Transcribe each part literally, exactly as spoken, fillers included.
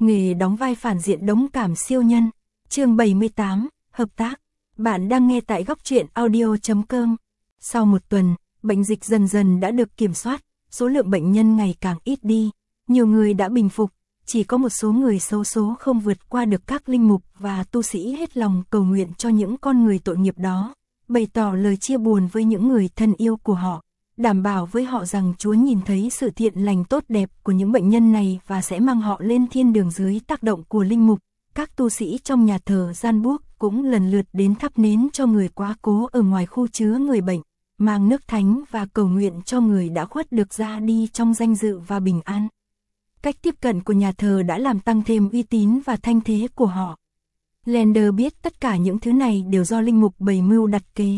Nghề đóng vai phản diện đống cảm siêu nhân. Chương bảy mươi tám, hợp tác. Bạn đang nghe tại góc truyện audio chấm com. Sau một tuần, bệnh dịch dần dần đã được kiểm soát, số lượng bệnh nhân ngày càng ít đi, nhiều người đã bình phục, chỉ có một số người xấu số không vượt qua được. Các linh mục và tu sĩ hết lòng cầu nguyện cho những con người tội nghiệp đó, bày tỏ lời chia buồn với những người thân yêu của họ, đảm bảo với họ rằng Chúa nhìn thấy sự thiện lành tốt đẹp của những bệnh nhân này và sẽ mang họ lên thiên đường. Dưới tác động của linh mục, các tu sĩ trong nhà thờ Gian Buốc cũng lần lượt đến thắp nến cho người quá cố ở ngoài khu chứa người bệnh, mang nước thánh và cầu nguyện cho người đã khuất được ra đi trong danh dự và bình an. Cách tiếp cận của nhà thờ đã làm tăng thêm uy tín và thanh thế của họ. Lander biết tất cả những thứ này đều do linh mục bày mưu đặt kế.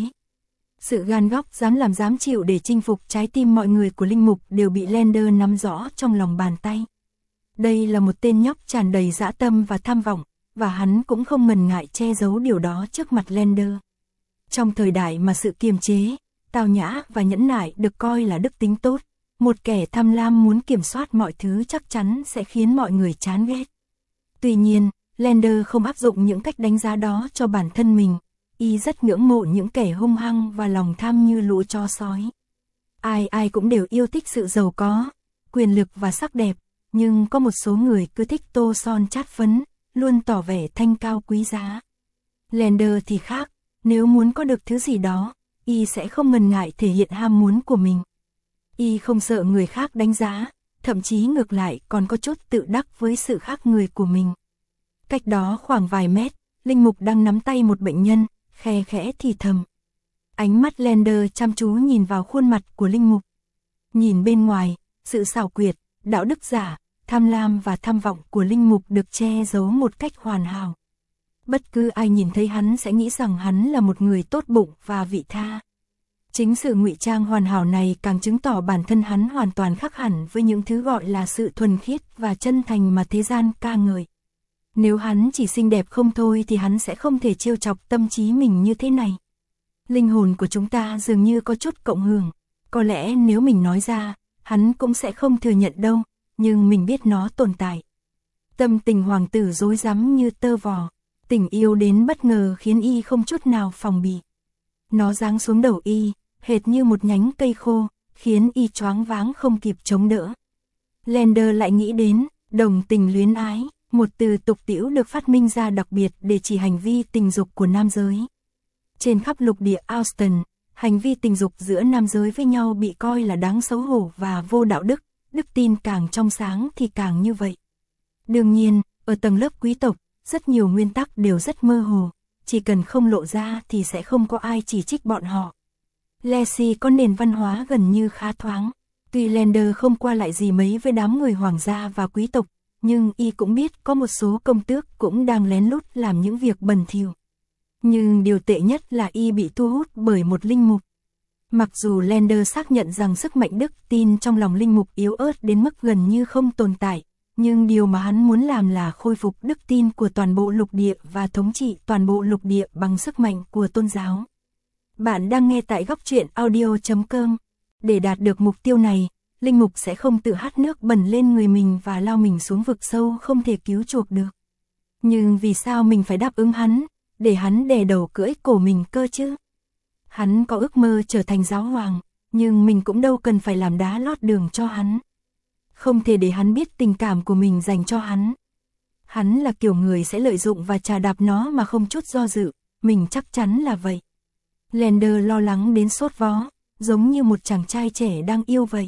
Sự gan góc dám làm dám chịu để chinh phục trái tim mọi người của linh mục đều bị Lander nắm rõ trong lòng bàn tay. Đây là một tên nhóc tràn đầy dã tâm và tham vọng, và hắn cũng không ngần ngại che giấu điều đó trước mặt Lander. Trong thời đại mà sự kiềm chế, tao nhã và nhẫn nại được coi là đức tính tốt, một kẻ tham lam muốn kiểm soát mọi thứ chắc chắn sẽ khiến mọi người chán ghét. Tuy nhiên, Lander không áp dụng những cách đánh giá đó cho bản thân mình. Y rất ngưỡng mộ những kẻ hung hăng và lòng tham như lũ chó sói. Ai ai cũng đều yêu thích sự giàu có, quyền lực và sắc đẹp, nhưng có một số người cứ thích tô son chát phấn, luôn tỏ vẻ thanh cao quý giá. Lander thì khác, nếu muốn có được thứ gì đó, Y sẽ không ngần ngại thể hiện ham muốn của mình. Y không sợ người khác đánh giá, thậm chí ngược lại còn có chút tự đắc với sự khác người của mình. Cách đó khoảng vài mét, linh mục đang nắm tay một bệnh nhân, khe khẽ thì thầm. Ánh mắt Lander chăm chú nhìn vào khuôn mặt của linh mục. Nhìn bên ngoài, sự xảo quyệt, đạo đức giả, tham lam và tham vọng của linh mục được che giấu một cách hoàn hảo. Bất cứ ai nhìn thấy hắn sẽ nghĩ rằng hắn là một người tốt bụng và vị tha. Chính sự ngụy trang hoàn hảo này càng chứng tỏ bản thân hắn hoàn toàn khác hẳn với những thứ gọi là sự thuần khiết và chân thành mà thế gian ca ngợi. Nếu hắn chỉ xinh đẹp không thôi thì hắn sẽ không thể trêu chọc tâm trí mình như thế này. Linh hồn của chúng ta dường như có chút cộng hưởng, có lẽ nếu mình nói ra, hắn cũng sẽ không thừa nhận đâu, nhưng mình biết nó tồn tại. Tâm tình hoàng tử rối rắm như tơ vò, tình yêu đến bất ngờ khiến Y không chút nào phòng bị. Nó giáng xuống đầu Y, hệt như một nhánh cây khô, khiến Y choáng váng không kịp chống đỡ. Lander lại nghĩ đến đồng tình luyến ái, một từ tục tĩu được phát minh ra đặc biệt để chỉ hành vi tình dục của nam giới. Trên khắp lục địa Austin, hành vi tình dục giữa nam giới với nhau bị coi là đáng xấu hổ và vô đạo đức, đức tin càng trong sáng thì càng như vậy. Đương nhiên, ở tầng lớp quý tộc, rất nhiều nguyên tắc đều rất mơ hồ, chỉ cần không lộ ra thì sẽ không có ai chỉ trích bọn họ. Lacey có nền văn hóa gần như khá thoáng, tuy Lander không qua lại gì mấy với đám người hoàng gia và quý tộc, nhưng Y cũng biết có một số công tước cũng đang lén lút làm những việc bẩn thỉu. Nhưng điều tệ nhất là Y bị thu hút bởi một linh mục. Mặc dù Lander xác nhận rằng sức mạnh đức tin trong lòng linh mục yếu ớt đến mức gần như không tồn tại, nhưng điều mà hắn muốn làm là khôi phục đức tin của toàn bộ lục địa và thống trị toàn bộ lục địa bằng sức mạnh của tôn giáo. Bạn đang nghe tại góc truyện audio chấm com. Để đạt được mục tiêu này, linh mục sẽ không tự hắt nước bẩn lên người mình và lao mình xuống vực sâu không thể cứu chuộc được. Nhưng vì sao mình phải đáp ứng hắn, để hắn đè đầu cưỡi cổ mình cơ chứ? Hắn có ước mơ trở thành giáo hoàng, nhưng mình cũng đâu cần phải làm đá lót đường cho hắn. Không thể để hắn biết tình cảm của mình dành cho hắn. Hắn là kiểu người sẽ lợi dụng và chà đạp nó mà không chút do dự, mình chắc chắn là vậy. Lander lo lắng đến sốt vó, giống như một chàng trai trẻ đang yêu vậy.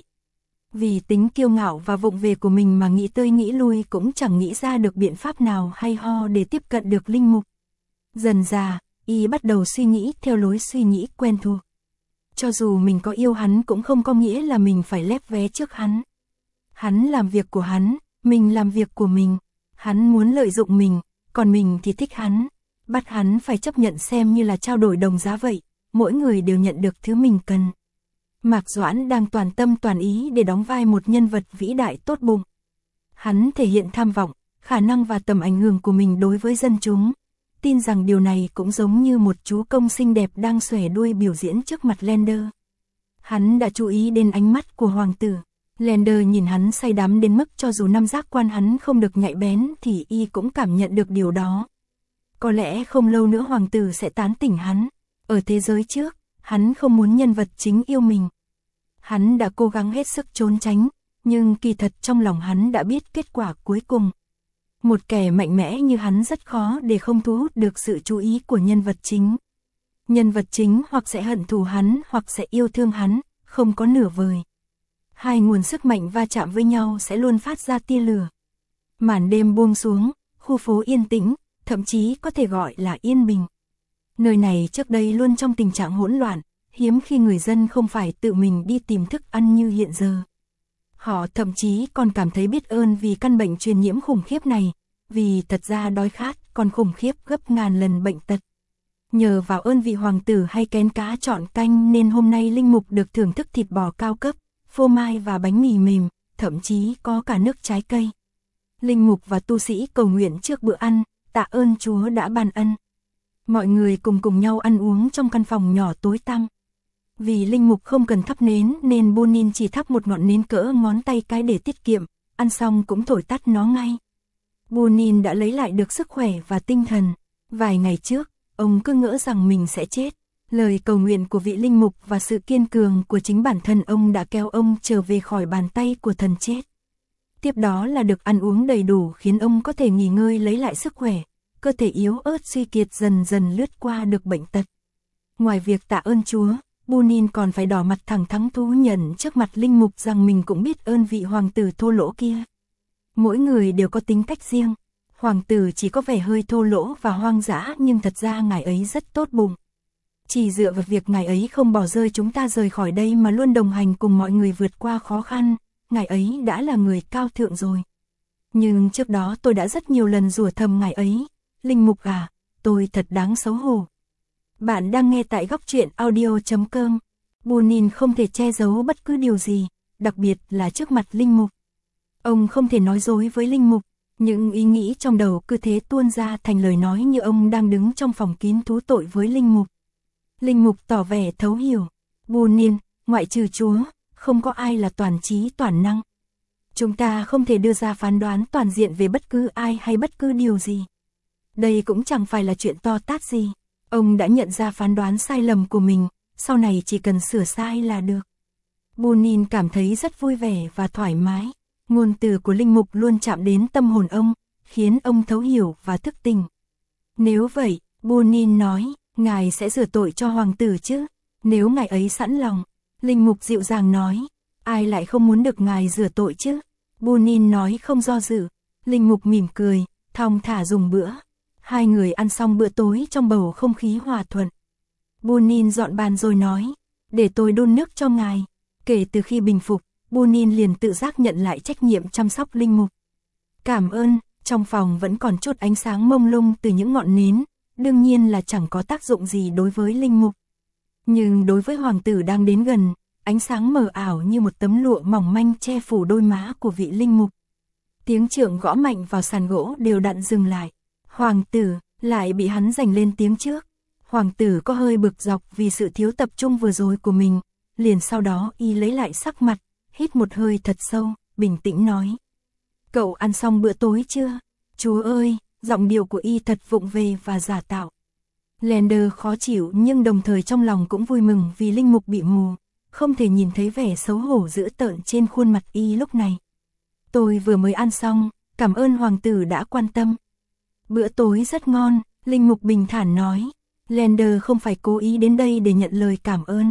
Vì tính kiêu ngạo và vụng về của mình mà nghĩ tới nghĩ lui cũng chẳng nghĩ ra được biện pháp nào hay ho để tiếp cận được linh mục. Dần dà, Y bắt đầu suy nghĩ theo lối suy nghĩ quen thuộc. Cho dù mình có yêu hắn cũng không có nghĩa là mình phải lép vé trước hắn. Hắn làm việc của hắn, mình làm việc của mình. Hắn muốn lợi dụng mình, còn mình thì thích hắn. Bắt hắn phải chấp nhận xem như là trao đổi đồng giá vậy, mỗi người đều nhận được thứ mình cần. Mạc Doãn đang toàn tâm toàn ý để đóng vai một nhân vật vĩ đại tốt bụng. Hắn thể hiện tham vọng, khả năng và tầm ảnh hưởng của mình đối với dân chúng. Tin rằng điều này cũng giống như một chú công xinh đẹp đang xòe đuôi biểu diễn trước mặt Lander. Hắn đã chú ý đến ánh mắt của hoàng tử. Lander nhìn hắn say đắm đến mức cho dù năm giác quan hắn không được nhạy bén thì y cũng cảm nhận được điều đó. Có lẽ không lâu nữa hoàng tử sẽ tán tỉnh hắn. Ở thế giới trước, hắn không muốn nhân vật chính yêu mình. Hắn đã cố gắng hết sức trốn tránh, nhưng kỳ thật trong lòng hắn đã biết kết quả cuối cùng. Một kẻ mạnh mẽ như hắn rất khó để không thu hút được sự chú ý của nhân vật chính. Nhân vật chính hoặc sẽ hận thù hắn hoặc sẽ yêu thương hắn, không có nửa vời. Hai nguồn sức mạnh va chạm với nhau sẽ luôn phát ra tia lửa. Màn đêm buông xuống, khu phố yên tĩnh, thậm chí có thể gọi là yên bình. Nơi này trước đây luôn trong tình trạng hỗn loạn, hiếm khi người dân không phải tự mình đi tìm thức ăn như hiện giờ. Họ thậm chí còn cảm thấy biết ơn vì căn bệnh truyền nhiễm khủng khiếp này, vì thật ra đói khát còn khủng khiếp gấp ngàn lần bệnh tật. Nhờ vào ơn vị hoàng tử hay kén cá chọn canh nên hôm nay linh mục được thưởng thức thịt bò cao cấp, phô mai và bánh mì mềm, thậm chí có cả nước trái cây. Linh mục và tu sĩ cầu nguyện trước bữa ăn, tạ ơn Chúa đã ban ân. Mọi người cùng cùng nhau ăn uống trong căn phòng nhỏ tối tăm. Vì linh mục không cần thắp nến nên Bonin chỉ thắp một ngọn nến cỡ ngón tay cái để tiết kiệm, ăn xong cũng thổi tắt nó ngay. Bonin đã lấy lại được sức khỏe và tinh thần. Vài ngày trước, ông cứ ngỡ rằng mình sẽ chết. Lời cầu nguyện của vị linh mục và sự kiên cường của chính bản thân ông đã kéo ông trở về khỏi bàn tay của thần chết. Tiếp đó là được ăn uống đầy đủ khiến ông có thể nghỉ ngơi lấy lại sức khỏe, cơ thể yếu ớt suy kiệt dần dần lướt qua được bệnh tật. Ngoài việc tạ ơn Chúa, Bonin còn phải đỏ mặt thẳng thắn thú nhận trước mặt linh mục rằng mình cũng biết ơn vị hoàng tử thô lỗ kia. Mỗi người đều có tính cách riêng. Hoàng tử chỉ có vẻ hơi thô lỗ và hoang dã nhưng thật ra ngài ấy rất tốt bụng. Chỉ dựa vào việc ngài ấy không bỏ rơi chúng ta rời khỏi đây mà luôn đồng hành cùng mọi người vượt qua khó khăn, ngài ấy đã là người cao thượng rồi. Nhưng trước đó tôi đã rất nhiều lần rủa thầm ngài ấy, linh mục à, tôi thật đáng xấu hổ. Bạn đang nghe tại góc truyện audio chấm com. Bonin không thể che giấu bất cứ điều gì, đặc biệt là trước mặt linh mục. Ông không thể nói dối với linh mục, những ý nghĩ trong đầu cứ thế tuôn ra thành lời nói như ông đang đứng trong phòng kín thú tội với linh mục. Linh mục tỏ vẻ thấu hiểu. Bonin, ngoại trừ Chúa, không có ai là toàn trí toàn năng. Chúng ta không thể đưa ra phán đoán toàn diện về bất cứ ai hay bất cứ điều gì. Đây cũng chẳng phải là chuyện to tát gì. Ông đã nhận ra phán đoán sai lầm của mình, sau này chỉ cần sửa sai là được. Bonin cảm thấy rất vui vẻ và thoải mái. Ngôn từ của linh mục luôn chạm đến tâm hồn ông, khiến ông thấu hiểu và thức tỉnh. Nếu vậy, Bonin nói, ngài sẽ rửa tội cho hoàng tử chứ? Nếu ngài ấy sẵn lòng, linh mục dịu dàng nói, ai lại không muốn được ngài rửa tội chứ? Bonin nói không do dự. Linh mục mỉm cười, thong thả dùng bữa. Hai người ăn xong bữa tối trong bầu không khí hòa thuận. Bonin dọn bàn rồi nói, để tôi đun nước cho ngài. Kể từ khi bình phục, Bonin liền tự giác nhận lại trách nhiệm chăm sóc linh mục. Cảm ơn, trong phòng vẫn còn chút ánh sáng mông lung từ những ngọn nến, đương nhiên là chẳng có tác dụng gì đối với linh mục. Nhưng đối với hoàng tử đang đến gần, ánh sáng mờ ảo như một tấm lụa mỏng manh che phủ đôi má của vị linh mục. Tiếng trượng gõ mạnh vào sàn gỗ đều đặn dừng lại. Hoàng tử lại bị hắn giành lên tiếng trước. Hoàng tử có hơi bực dọc vì sự thiếu tập trung vừa rồi của mình, liền sau đó y lấy lại sắc mặt, hít một hơi thật sâu, bình tĩnh nói. Cậu ăn xong bữa tối chưa? Chúa ơi, giọng điệu của y thật vụng về và giả tạo. Lander khó chịu nhưng đồng thời trong lòng cũng vui mừng vì linh mục bị mù, không thể nhìn thấy vẻ xấu hổ dữ tợn trên khuôn mặt y lúc này. Tôi vừa mới ăn xong, cảm ơn hoàng tử đã quan tâm. Bữa tối rất ngon, linh mục bình thản nói. Lander không phải cố ý đến đây để nhận lời cảm ơn.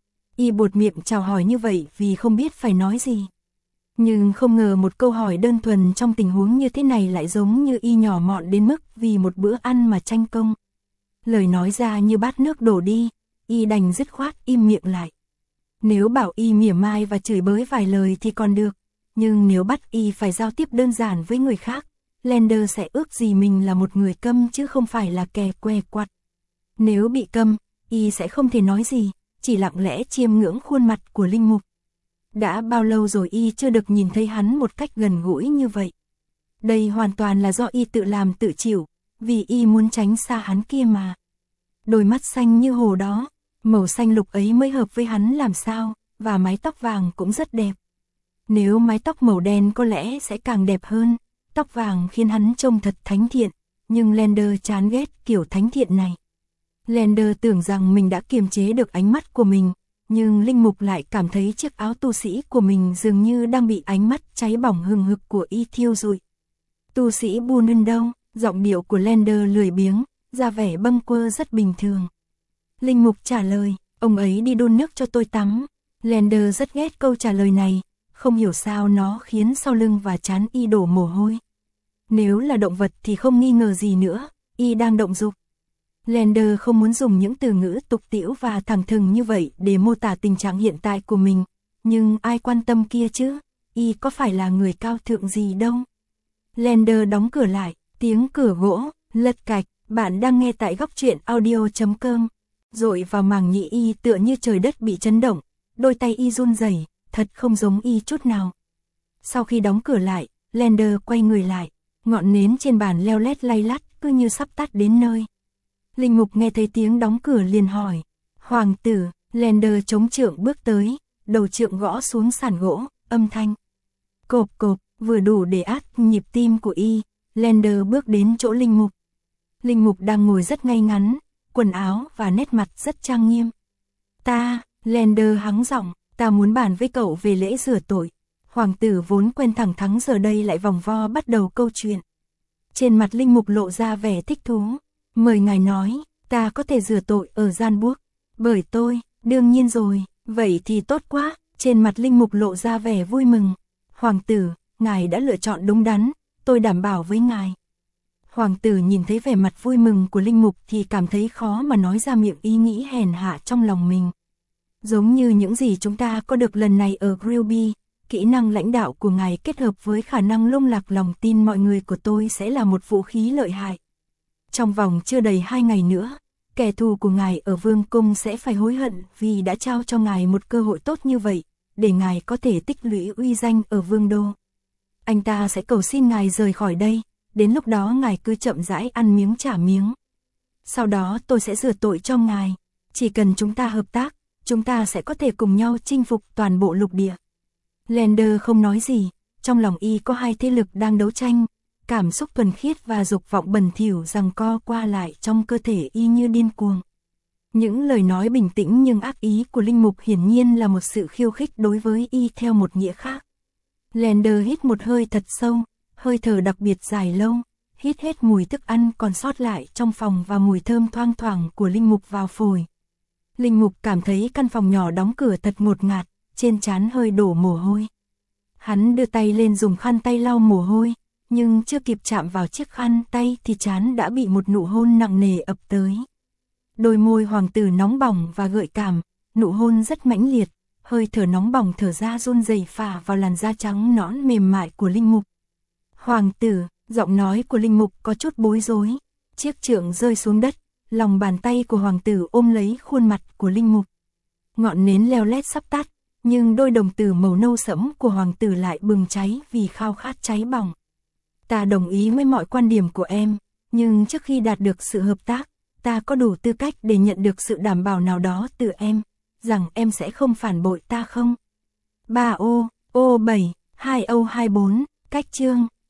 Y buột miệng chào hỏi như vậy vì không biết phải nói gì. Nhưng không ngờ một câu hỏi đơn thuần trong tình huống như thế này lại giống như y nhỏ mọn đến mức vì một bữa ăn mà tranh công. Lời nói ra như bát nước đổ đi, y đành dứt khoát im miệng lại. Nếu bảo y mỉa mai và chửi bới vài lời thì còn được, nhưng nếu bắt y phải giao tiếp đơn giản với người khác, Lander sẽ ước gì mình là một người câm chứ không phải là kẻ què quặt. Nếu bị câm, y sẽ không thể nói gì, chỉ lặng lẽ chiêm ngưỡng khuôn mặt của linh mục. Đã bao lâu rồi y chưa được nhìn thấy hắn một cách gần gũi như vậy. Đây hoàn toàn là do y tự làm tự chịu, vì y muốn tránh xa hắn kia mà. Đôi mắt xanh như hồ đó, màu xanh lục ấy mới hợp với hắn làm sao, và mái tóc vàng cũng rất đẹp. Nếu mái tóc màu đen có lẽ sẽ càng đẹp hơn, tóc vàng khiến hắn trông thật thánh thiện, nhưng Lander chán ghét kiểu thánh thiện này. Lander tưởng rằng mình đã kiềm chế được ánh mắt của mình, nhưng Linh Mục lại cảm thấy chiếc áo tu sĩ của mình dường như đang bị ánh mắt cháy bỏng hừng hực của y thiêu rụi. Tu sĩ Bunin đâu? Giọng điệu của Lander lười biếng, ra vẻ bâng quơ rất bình thường. Linh Mục trả lời, ông ấy đi đun nước cho tôi tắm. Lander rất ghét câu trả lời này, không hiểu sao nó khiến sau lưng và trán y đổ mồ hôi. Nếu là động vật thì không nghi ngờ gì nữa, y đang động dục. Lander không muốn dùng những từ ngữ tục tĩu và thẳng thừng như vậy để mô tả tình trạng hiện tại của mình, nhưng ai quan tâm kia chứ, y có phải là người cao thượng gì đâu. Lander đóng cửa lại, tiếng cửa gỗ, lật cạch, bạn đang nghe tại góc truyện audio chấm com. Dội vào màng nhĩ y tựa như trời đất bị chấn động, đôi tay y run rẩy, thật không giống y chút nào. Sau khi đóng cửa lại, Lander quay người lại, ngọn nến trên bàn leo lét lay lắt cứ như sắp tắt đến nơi. Linh Mục nghe thấy tiếng đóng cửa liền hỏi, hoàng tử. Lander chống trượng bước tới, đầu trượng gõ xuống sàn gỗ, âm thanh cộp cộp, vừa đủ để át nhịp tim của y. Lander bước đến chỗ Linh Mục. Linh Mục đang ngồi rất ngay ngắn, quần áo và nét mặt rất trang nghiêm. Ta, Lander hắng giọng, ta muốn bàn với cậu về lễ rửa tội. Hoàng tử vốn quen thẳng thắn giờ đây lại vòng vo bắt đầu câu chuyện. Trên mặt Linh Mục lộ ra vẻ thích thú. Mời ngài nói, ta có thể rửa tội ở gian buốc. Bởi tôi, đương nhiên rồi, vậy thì tốt quá. Trên mặt Linh Mục lộ ra vẻ vui mừng. Hoàng tử, ngài đã lựa chọn đúng đắn, tôi đảm bảo với ngài. Hoàng tử nhìn thấy vẻ mặt vui mừng của Linh Mục thì cảm thấy khó mà nói ra miệng ý nghĩ hèn hạ trong lòng mình. Giống như những gì chúng ta có được lần này ở Grilby, kỹ năng lãnh đạo của ngài kết hợp với khả năng lung lạc lòng tin mọi người của tôi sẽ là một vũ khí lợi hại. Trong vòng chưa đầy hai ngày nữa, kẻ thù của ngài ở Vương Cung sẽ phải hối hận vì đã trao cho ngài một cơ hội tốt như vậy, để ngài có thể tích lũy uy danh ở Vương Đô. Anh ta sẽ cầu xin ngài rời khỏi đây, đến lúc đó ngài cứ chậm rãi ăn miếng trả miếng. Sau đó tôi sẽ rửa tội cho ngài, chỉ cần chúng ta hợp tác, chúng ta sẽ có thể cùng nhau chinh phục toàn bộ lục địa. Lander không nói gì, trong lòng y có hai thế lực đang đấu tranh, cảm xúc thuần khiết và dục vọng bẩn thỉu giằng co qua lại trong cơ thể y như điên cuồng. Những lời nói bình tĩnh nhưng ác ý của Linh Mục hiển nhiên là một sự khiêu khích đối với y theo một nghĩa khác. Lander hít một hơi thật sâu, hơi thở đặc biệt dài lâu, hít hết mùi thức ăn còn sót lại trong phòng và mùi thơm thoang thoảng của Linh Mục vào phổi. Linh Mục cảm thấy căn phòng nhỏ đóng cửa thật ngột ngạt, trên trán hơi đổ mồ hôi. Hắn đưa tay lên dùng khăn tay lau mồ hôi, nhưng chưa kịp chạm vào chiếc khăn tay thì trán đã bị một nụ hôn nặng nề ập tới. Đôi môi hoàng tử nóng bỏng và gợi cảm, nụ hôn rất mãnh liệt, hơi thở nóng bỏng thở ra run rẩy phả vào làn da trắng nõn mềm mại của Linh Mục. Hoàng tử, giọng nói của Linh Mục có chút bối rối, chiếc trượng rơi xuống đất, lòng bàn tay của hoàng tử ôm lấy khuôn mặt của Linh Mục. Ngọn nến leo lét sắp tắt, nhưng đôi đồng tử màu nâu sẫm của hoàng tử lại bừng cháy vì khao khát cháy bỏng. Ta đồng ý với mọi quan điểm của em, nhưng trước khi đạt được sự hợp tác, ta có đủ tư cách để nhận được sự đảm bảo nào đó từ em, rằng em sẽ không phản bội ta không? ba ô, ô bảy, hai ô hai bốn, cách chương.